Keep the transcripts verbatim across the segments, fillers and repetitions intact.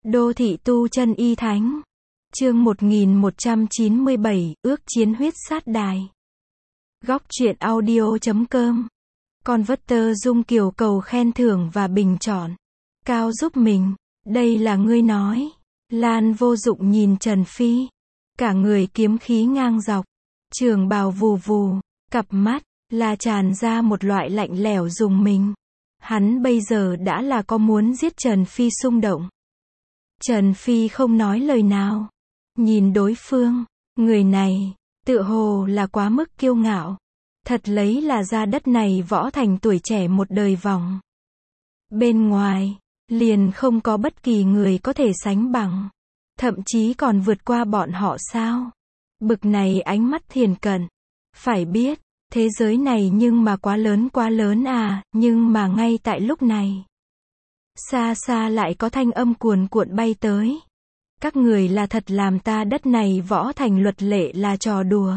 Đô thị tu chân y thánh. Chương một nghìn một trăm chín mươi bảy, ước chiến huyết sát đài. Góc truyện audio chấm com. Converter Dung Kiều cầu khen thưởng và bình chọn. Cao giúp mình. Đây là ngươi nói. Lan Vô Dụng nhìn Trần Phi. Cả người kiếm khí ngang dọc. Trường bào vù vù. Cặp mắt là tràn ra một loại lạnh lẽo rùng mình. Hắn bây giờ đã là có muốn giết Trần Phi xung động. Trần Phi không nói lời nào. Nhìn đối phương, người này, tựa hồ là quá mức kiêu ngạo. Thật lấy là ra đất này võ thành tuổi trẻ một đời vòng. Bên ngoài, liền không có bất kỳ người có thể sánh bằng. Thậm chí còn vượt qua bọn họ sao? Bực này ánh mắt thiền cận. Phải biết, thế giới này nhưng mà quá lớn quá lớn à, nhưng mà ngay tại lúc này. Xa xa lại có thanh âm cuồn cuộn bay tới. Các người là thật làm ta đất này võ thành luật lệ là trò đùa.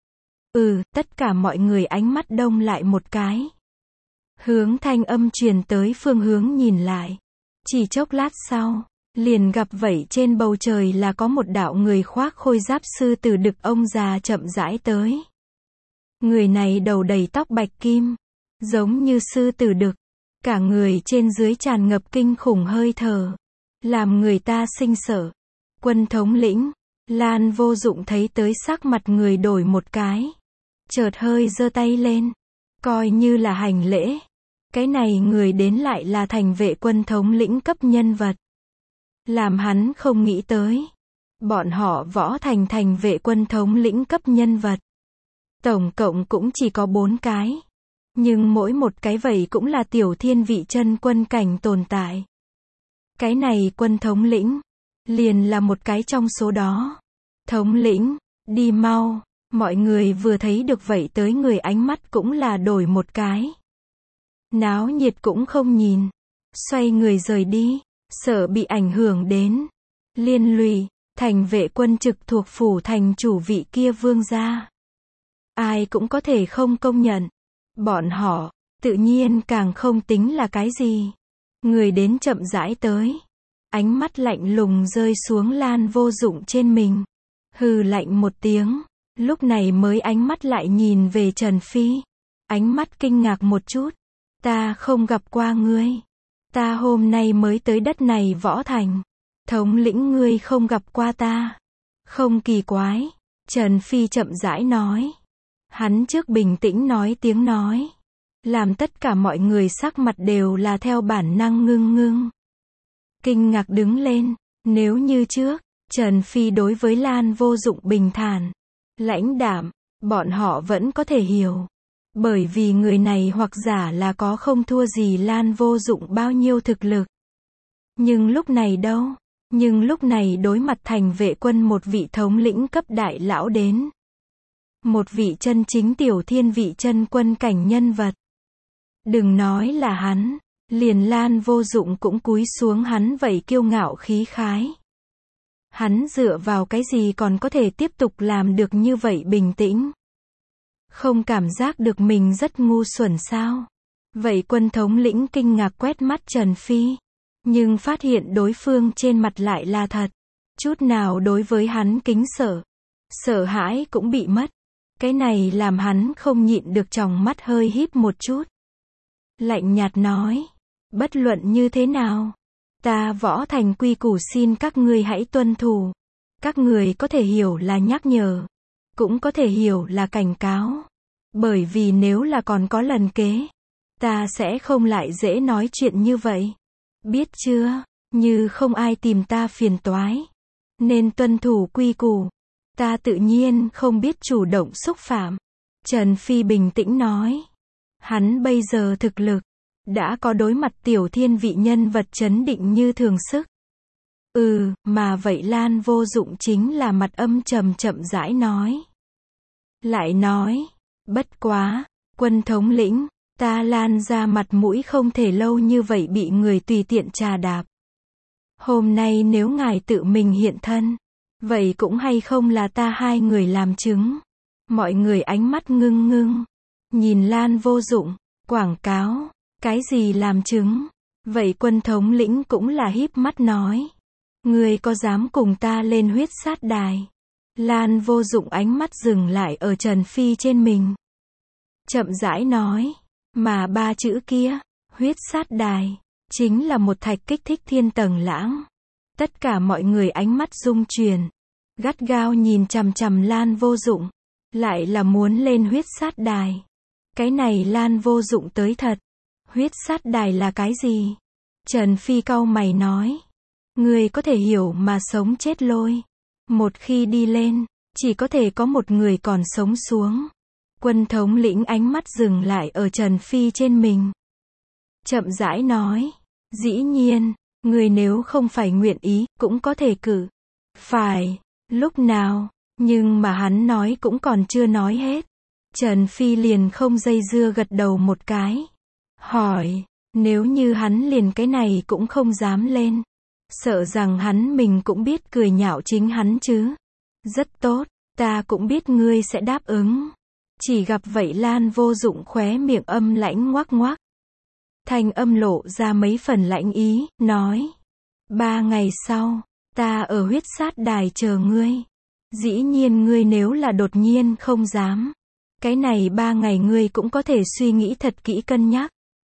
Ừ, tất cả mọi người ánh mắt đông lại một cái. Hướng thanh âm truyền tới phương hướng nhìn lại. Chỉ chốc lát sau, liền gặp vậy trên bầu trời là có một đạo người khoác khôi giáp sư tử đực ông già chậm rãi tới. Người này đầu đầy tóc bạch kim, giống như sư tử đực. Cả người trên dưới tràn ngập kinh khủng hơi thở, làm người ta sinh sợ. Quân thống lĩnh, Lan Vô Dụng thấy tới sắc mặt người đổi một cái. Chợt hơi giơ tay lên, coi như là hành lễ. Cái này người đến lại là thành vệ quân thống lĩnh cấp nhân vật. Làm hắn không nghĩ tới. Bọn họ võ thành thành vệ quân thống lĩnh cấp nhân vật. Tổng cộng cũng chỉ có bốn cái. Nhưng mỗi một cái vậy cũng là tiểu thiên vị chân quân cảnh tồn tại. Cái này quân thống lĩnh, liền là một cái trong số đó. Thống lĩnh, đi mau. Mọi người vừa thấy được vậy tới người ánh mắt cũng là đổi một cái. Náo nhiệt cũng không nhìn. Xoay người rời đi, sợ bị ảnh hưởng đến. Liên lụy, thành vệ quân trực thuộc phủ thành chủ vị kia vương gia. Ai cũng có thể không công nhận. Bọn họ, tự nhiên càng không tính là cái gì. Người đến chậm rãi tới. Ánh mắt lạnh lùng rơi xuống Lan Vô Dụng trên mình. Hừ lạnh một tiếng. Lúc này mới ánh mắt lại nhìn về Trần Phi. Ánh mắt kinh ngạc một chút. Ta không gặp qua ngươi. Ta hôm nay mới tới đất này võ thành. Thống lĩnh ngươi không gặp qua ta. Không kỳ quái. Trần Phi chậm rãi nói. Hắn trước bình tĩnh nói tiếng nói. Làm tất cả mọi người sắc mặt đều là theo bản năng ngưng ngưng. Kinh ngạc đứng lên. Nếu như trước, Trần Phi đối với Lan Vô Dụng bình thản, lãnh đạm, bọn họ vẫn có thể hiểu. Bởi vì người này hoặc giả là có không thua gì Lan Vô Dụng bao nhiêu thực lực. Nhưng lúc này đâu? Nhưng lúc này đối mặt thành vệ quân một vị thống lĩnh cấp đại lão đến. Một vị chân chính tiểu thiên vị chân quân cảnh nhân vật. Đừng nói là hắn, liền Lan Vô Dụng cũng cúi xuống hắn vậy kiêu ngạo khí khái. Hắn dựa vào cái gì còn có thể tiếp tục làm được như vậy bình tĩnh? Không cảm giác được mình rất ngu xuẩn sao? Vậy quân thống lĩnh kinh ngạc quét mắt Trần Phi. Nhưng phát hiện đối phương trên mặt lại là thật. Chút nào đối với hắn kính sợ. Sợ hãi cũng bị mất. Cái này làm hắn không nhịn được tròng mắt hơi híp một chút. Lạnh nhạt nói. Bất luận như thế nào. Ta võ thành quy củ xin các ngươi hãy tuân thủ. Các người có thể hiểu là nhắc nhở. Cũng có thể hiểu là cảnh cáo. Bởi vì nếu là còn có lần kế. Ta sẽ không lại dễ nói chuyện như vậy. Biết chưa? Như không ai tìm ta phiền toái. Nên tuân thủ quy củ. Ta tự nhiên không biết chủ động xúc phạm. Trần Phi bình tĩnh nói. Hắn bây giờ thực lực. Đã có đối mặt tiểu thiên vị nhân vật chấn định như thường sức. Ừ, mà vậy Lan Vô Dụng chính là mặt âm trầm chậm rãi nói. Lại nói. Bất quá, quân thống lĩnh, ta Lan ra mặt mũi không thể lâu như vậy bị người tùy tiện trà đạp. Hôm nay nếu ngài tự mình hiện thân. Vậy cũng hay không là ta hai người làm chứng. Mọi người ánh mắt ngưng ngưng. Nhìn Lan Vô Dụng, quảng cáo. Cái gì làm chứng? Vậy quân thống lĩnh cũng là híp mắt nói. Ngươi có dám cùng ta lên huyết sát đài? Lan Vô Dụng ánh mắt dừng lại ở Trần Phi trên mình. Chậm rãi nói, mà ba chữ kia, huyết sát đài, chính là một thạch kích thích thiên tầng lãng. Tất cả mọi người ánh mắt rung chuyển, gắt gao nhìn chằm chằm Lan Vô Dụng, lại là muốn lên huyết sát đài. Cái này Lan Vô Dụng tới thật. Huyết sát đài là cái gì? Trần Phi cau mày nói, ngươi có thể hiểu mà sống chết lôi. Một khi đi lên, chỉ có thể có một người còn sống xuống. Quân thống lĩnh ánh mắt dừng lại ở Trần Phi trên mình. Chậm rãi nói, dĩ nhiên, người nếu không phải nguyện ý, cũng có thể cử. Phải, lúc nào, nhưng mà hắn nói cũng còn chưa nói hết. Trần Phi liền không dây dưa gật đầu một cái. Hỏi, nếu như hắn liền cái này cũng không dám lên, sợ rằng hắn mình cũng biết cười nhạo chính hắn chứ. Rất tốt, ta cũng biết ngươi sẽ đáp ứng. Chỉ gặp vậy Lan Vô Dụng khóe miệng âm lãnh ngoác ngoác. Thanh âm lộ ra mấy phần lãnh ý, nói. Ba ngày sau, ta ở huyết sát đài chờ ngươi. Dĩ nhiên ngươi nếu là đột nhiên không dám. Cái này ba ngày ngươi cũng có thể suy nghĩ thật kỹ cân nhắc.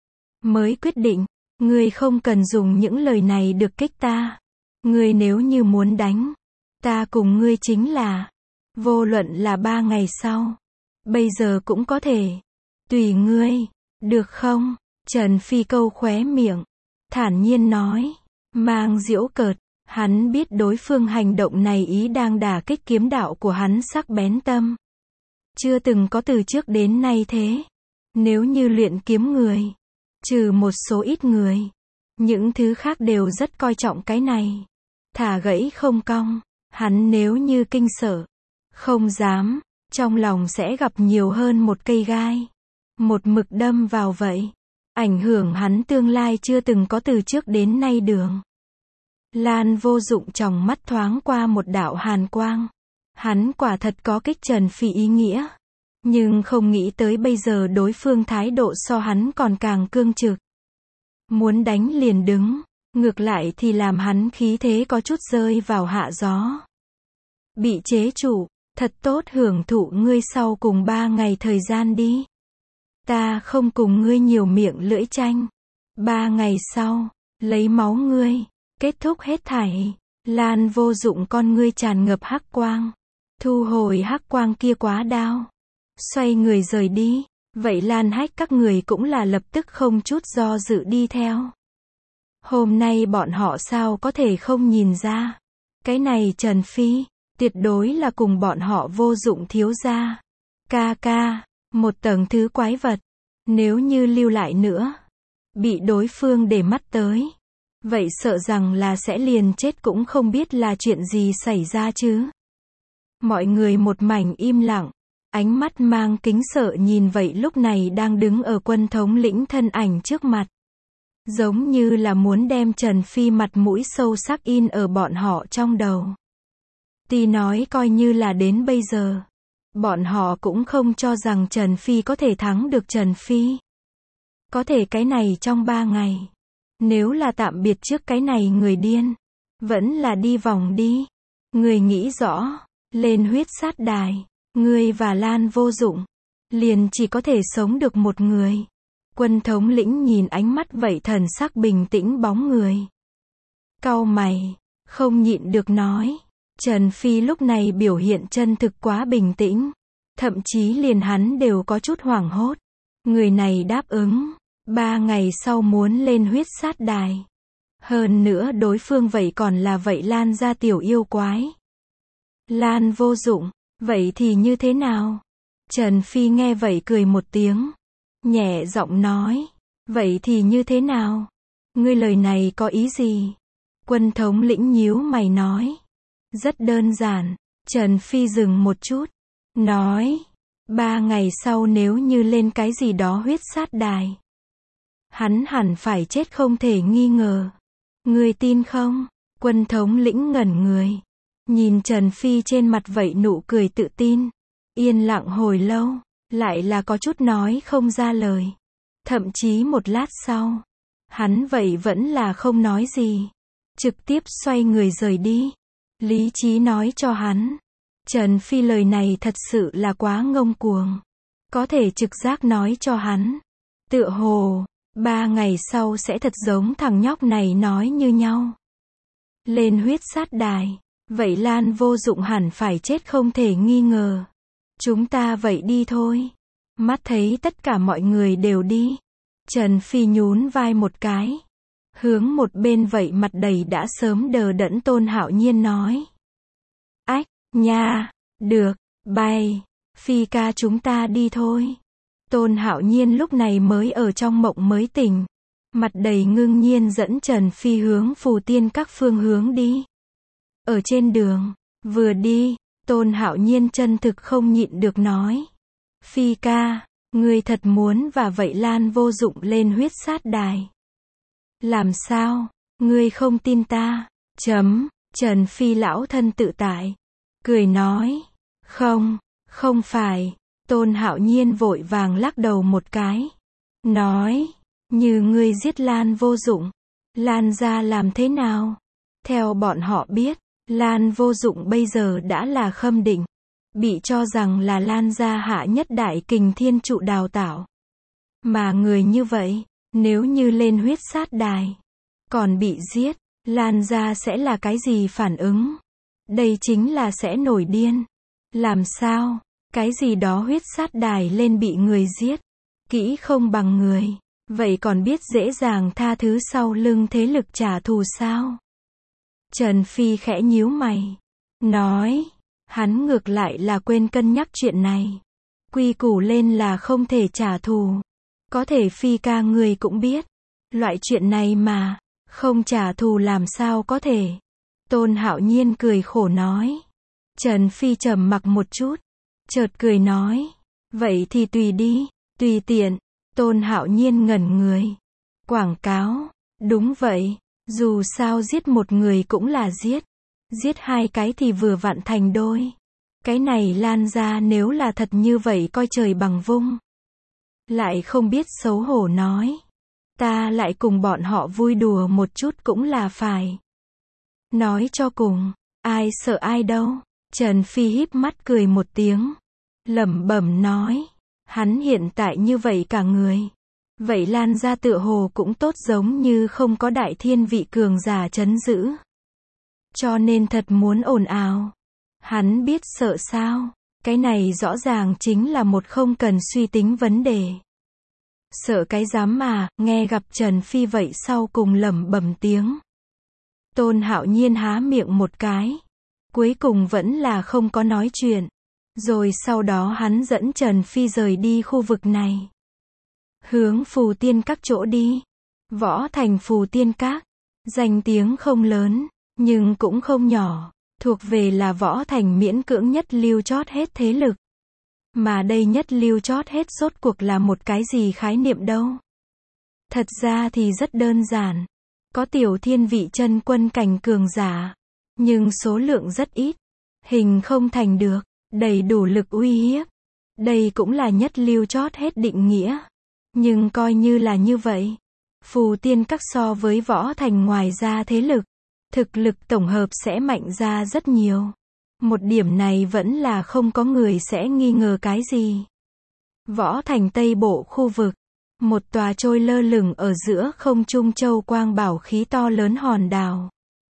Mới quyết định, ngươi không cần dùng những lời này được kích ta. Ngươi nếu như muốn đánh, ta cùng ngươi chính là, vô luận là ba ngày sau, bây giờ cũng có thể. Tùy ngươi, được không? Trần Phi câu khóe miệng, thản nhiên nói, mang giễu cợt, hắn biết đối phương hành động này ý đang đả kích kiếm đạo của hắn sắc bén tâm. Chưa từng có từ trước đến nay thế. Nếu như luyện kiếm người, trừ một số ít người, những thứ khác đều rất coi trọng cái này. Thả gãy không cong, hắn nếu như kinh sợ, không dám, trong lòng sẽ gặp nhiều hơn một cây gai. Một mực đâm vào vậy, ảnh hưởng hắn tương lai chưa từng có từ trước đến nay đường. Lan Vô Dụng trong mắt thoáng qua một đạo hàn quang. Hắn quả thật có kích Trần Phi ý nghĩa. Nhưng không nghĩ tới bây giờ đối phương thái độ so hắn còn càng cương trực. Muốn đánh liền đứng, ngược lại thì làm hắn khí thế có chút rơi vào hạ gió. Bị chế trụ, thật tốt hưởng thụ ngươi sau cùng ba ngày thời gian đi. Ta không cùng ngươi nhiều miệng lưỡi tranh. Ba ngày sau, lấy máu ngươi, kết thúc hết thảy. Lan Vô Dụng con ngươi tràn ngập hắc quang. Thu hồi hắc quang kia quá đao. Xoay người rời đi. Vậy Lan Hách các người cũng là lập tức không chút do dự đi theo. Hôm nay bọn họ sao có thể không nhìn ra. Cái này Trần Phi, tuyệt đối là cùng bọn họ Vô Dụng thiếu gia. Ca ca, một tầng thứ quái vật. Nếu như lưu lại nữa, bị đối phương để mắt tới, vậy sợ rằng là sẽ liền chết cũng không biết là chuyện gì xảy ra chứ. Mọi người một mảnh im lặng, ánh mắt mang kính sợ nhìn vậy lúc này đang đứng ở quân thống lĩnh thân ảnh trước mặt. Giống như là muốn đem Trần Phi mặt mũi sâu sắc in ở bọn họ trong đầu. Tuy nói coi như là đến bây giờ, bọn họ cũng không cho rằng Trần Phi có thể thắng được Trần Phi. Có thể cái này trong ba ngày. Nếu là tạm biệt trước cái này người điên, vẫn là đi vòng đi. Người nghĩ rõ, lên huyết sát đài, ngươi và Lan Vô Dụng, liền chỉ có thể sống được một người. Quân thống lĩnh nhìn ánh mắt vậy thần sắc bình tĩnh bóng người. Cau mày, không nhịn được nói. Trần Phi lúc này biểu hiện chân thực quá bình tĩnh. Thậm chí liền hắn đều có chút hoảng hốt. Người này đáp ứng, ba ngày sau muốn lên huyết sát đài. Hơn nữa đối phương vậy còn là vậy Lan gia tiểu yêu quái. Lan Vô Dụng, vậy thì như thế nào? Trần Phi nghe vậy cười một tiếng. Nhẹ giọng nói, vậy thì như thế nào? Ngươi lời này có ý gì? Quân thống lĩnh nhíu mày nói. Rất đơn giản. Trần Phi dừng một chút. Nói, ba ngày sau nếu như lên cái gì đó huyết sát đài, hắn hẳn phải chết không thể nghi ngờ. Ngươi tin không? Quân thống lĩnh ngẩn người. Nhìn Trần Phi trên mặt vậy nụ cười tự tin. Yên lặng hồi lâu, lại là có chút nói không ra lời. Thậm chí một lát sau, hắn vậy vẫn là không nói gì. trực tiếp xoay người rời đi. Lý trí nói cho hắn, Trần Phi lời này thật sự là quá ngông cuồng. Có thể trực giác nói cho hắn, tựa hồ, ba ngày sau sẽ thật giống thằng nhóc này nói như nhau. Lên huyết sát đài, vậy Lan Vô Dụng hẳn phải chết không thể nghi ngờ. Chúng ta vậy đi thôi. Mắt thấy tất cả mọi người đều đi, Trần Phi nhún vai một cái, hướng một bên vậy mặt đầy đã sớm đờ đẫn Tôn Hạo Nhiên nói. Ách, nha, được, bay, Phi ca chúng ta đi thôi. Tôn Hạo Nhiên lúc này mới ở trong mộng mới tỉnh, mặt đầy ngưng nhiên dẫn Trần Phi hướng Phù Tiên Các phương hướng đi. Ở trên đường, vừa đi, Tôn Hạo Nhiên chân thực không nhịn được nói. Phi ca, ngươi thật muốn và vậy Lan Vô Dụng lên huyết sát đài. Làm sao, ngươi không tin ta? Chấm, Trần Phi lão thân tự tại, cười nói. Không, không phải. Tôn Hạo Nhiên vội vàng lắc đầu một cái, nói, như ngươi giết Lan Vô Dụng, Lan gia làm thế nào? Theo bọn họ biết, Lan Vô Dụng bây giờ đã là Khâm Định, bị cho rằng là Lan gia hạ nhất đại kình thiên trụ đào tạo. Mà người như vậy, nếu như lên huyết sát đài, còn bị giết, Lan gia sẽ là cái gì phản ứng? Đây chính là sẽ nổi điên. Làm sao? Cái gì đó huyết sát đài lên bị người giết, kỹ không bằng người, vậy còn biết dễ dàng tha thứ sau lưng thế lực trả thù sao? Trần Phi khẽ nhíu mày, nói, hắn ngược lại là quên cân nhắc chuyện này. Quy củ lên là không thể trả thù. Có thể Phi ca người cũng biết, loại chuyện này mà, không trả thù làm sao có thể. Tôn Hạo Nhiên cười khổ nói. Trần Phi trầm mặc một chút, chợt cười nói, vậy thì tùy đi, tùy tiện. Tôn Hạo Nhiên ngẩn người. Quảng cáo, đúng vậy, dù sao giết một người cũng là giết, giết hai cái thì vừa vặn thành đôi. Cái này Lan ra nếu là thật như vậy coi trời bằng vung. Lại không biết xấu hổ nói, ta lại cùng bọn họ vui đùa một chút cũng là phải. Nói cho cùng, ai sợ ai đâu. Trần Phi híp mắt cười một tiếng, lẩm bẩm nói, hắn hiện tại như vậy cả người, vậy Lan ra tựa hồ cũng tốt giống như không có đại thiên vị cường giả trấn giữ. Cho nên thật muốn ồn ào. Hắn biết sợ sao? Cái này rõ ràng chính là một không cần suy tính vấn đề. Sợ cái dám mà, nghe gặp Trần Phi vậy sau cùng lẩm bẩm tiếng. Tôn Hạo Nhiên há miệng một cái, cuối cùng vẫn là không có nói chuyện. Rồi sau đó hắn dẫn Trần Phi rời đi khu vực này, hướng Phù Tiên Các chỗ đi. Võ Thành Phù Tiên Các, danh tiếng không lớn, nhưng cũng không nhỏ, thuộc về là Võ Thành miễn cưỡng nhất lưu chót hết thế lực. Mà đây nhất lưu chót hết rốt cuộc là một cái gì khái niệm đâu? Thật ra thì rất đơn giản, có tiểu thiên vị chân quân cảnh cường giả, nhưng số lượng rất ít, hình không thành được, đầy đủ lực uy hiếp. Đây cũng là nhất lưu chót hết định nghĩa. Nhưng coi như là như vậy, Phù Tiên Các so với Võ Thành ngoài ra thế lực, thực lực tổng hợp sẽ mạnh ra rất nhiều. Một điểm này vẫn là không có người sẽ nghi ngờ cái gì. Võ Thành Tây Bộ khu vực, một tòa trôi lơ lửng ở giữa không trung châu quang bảo khí to lớn hòn đảo.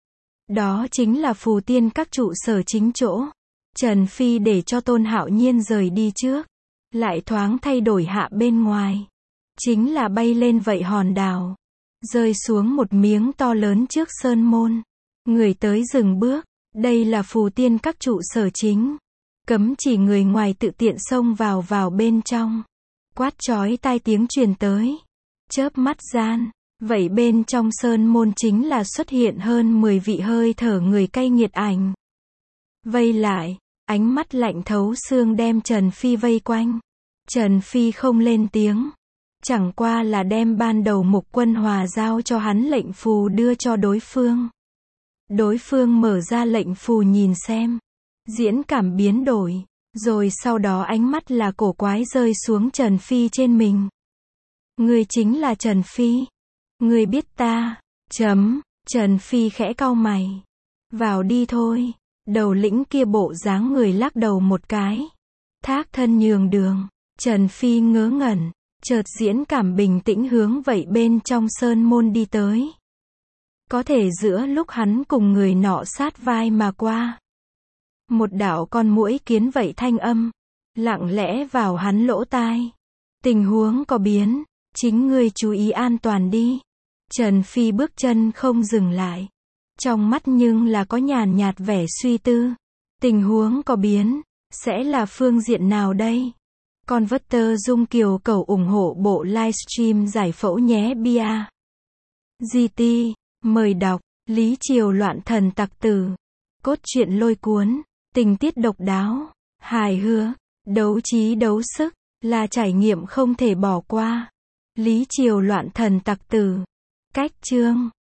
Đó chính là Phù Tiên Các trụ sở chính chỗ. Trần Phi để cho Tôn Hạo Nhiên rời đi trước, lại thoáng thay đổi hạ bên ngoài. Chính là bay lên vậy hòn đảo, rơi xuống một miếng to lớn trước sơn môn. Người tới dừng bước, đây là Phù Tiên Các trụ sở chính. Cấm chỉ người ngoài tự tiện xông vào vào bên trong. Quát chói tai tiếng truyền tới. Chớp mắt gian, vậy bên trong sơn môn chính là xuất hiện hơn mười vị hơi thở người cay nghiệt ảnh. Vây lại, ánh mắt lạnh thấu xương đem Trần Phi vây quanh. Trần Phi không lên tiếng, chẳng qua là đem ban đầu Mục Quân Hòa giao cho hắn lệnh phù đưa cho đối phương. Đối phương mở ra lệnh phù nhìn xem, diễn cảm biến đổi, rồi sau đó ánh mắt là cổ quái rơi xuống Trần Phi trên mình. Ngươi chính là Trần Phi. Ngươi biết ta, chấm, Trần Phi khẽ cau mày. Vào đi thôi. Đầu lĩnh kia bộ dáng người lắc đầu một cái. Thác thân nhường đường. Trần Phi ngớ ngẩn. Chợt diễn cảm bình tĩnh hướng vậy bên trong sơn môn đi tới. Có thể giữa lúc hắn cùng người nọ sát vai mà qua. Một đạo con muỗi kiến vậy thanh âm. Lặng lẽ vào hắn lỗ tai. Tình huống có biến. Chính ngươi chú ý an toàn đi. Trần Phi bước chân không dừng lại. Trong mắt nhưng là có nhàn nhạt vẻ suy tư. Tình huống có biến. Sẽ là phương diện nào đây? Converter Dung Kiều cầu ủng hộ bộ livestream giải phẫu nhé bia. giê tê. Mời đọc. Lý Triều loạn thần tặc tử. Cốt truyện lôi cuốn. Tình tiết độc đáo. Hài hước. Đấu trí đấu sức. Là trải nghiệm không thể bỏ qua. Lý Triều loạn thần tặc tử. Cách chương.